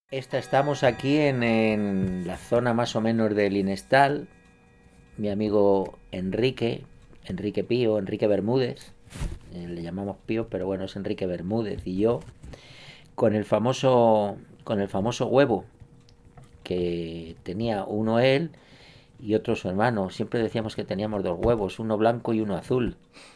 Estamos aquí en la zona más o menos del Inestal. Mi amigo Enrique Pío, Enrique Bermúdez, le llamamos Pío, pero bueno, es Enrique Bermúdez, y yo, con el famoso huevo que tenía uno él y otro su hermano. Siempre decíamos que teníamos dos huevos, uno blanco y uno azul.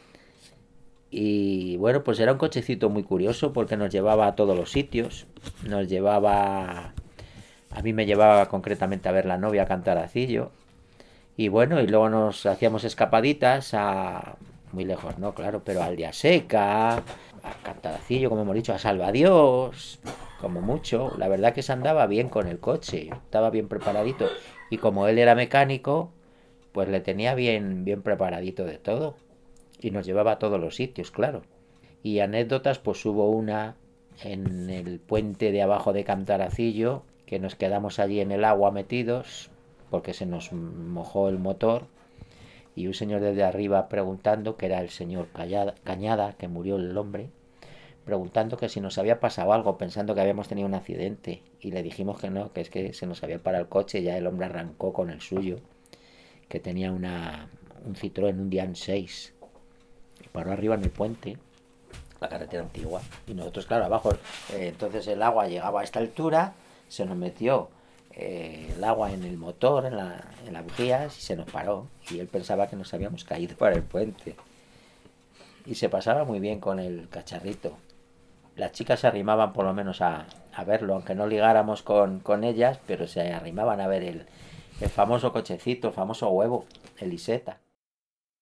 Y bueno, pues era un cochecito muy curioso porque nos llevaba a todos los sitios. Nos llevaba, a mí me llevaba concretamente a ver la novia a Cantaracillo. Y bueno, y luego nos hacíamos escapaditas a, muy lejos, no, claro, pero a Aldea Seca, a Cantaracillo, como hemos dicho, a Salvadios, como mucho. La verdad que se andaba bien con el coche, estaba bien preparadito. Y como él era mecánico, pues le tenía bien, bien preparadito de todo. Y nos llevaba a todos los sitios, claro. Y anécdotas, pues hubo una en el puente de abajo de Cantaracillo, que nos quedamos allí en el agua metidos, porque se nos mojó el motor, y un señor desde arriba preguntando, que era el señor Cañada, que murió el hombre, preguntando que si nos había pasado algo, pensando que habíamos tenido un accidente, y le dijimos que no, que es que se nos había parado el coche. Ya el hombre arrancó con el suyo, que tenía un Citroën, un Dian 6, y paró arriba en el puente, la carretera antigua, y nosotros, claro, abajo. Entonces el agua llegaba a esta altura, se nos metió el agua en el motor, en la bujías, y se nos paró, y él pensaba que nos habíamos caído por el puente. Y se pasaba muy bien con el cacharrito. Las chicas se arrimaban por lo menos a verlo, aunque no ligáramos con ellas, pero se arrimaban a ver el famoso cochecito, el famoso huevo, el Iseta.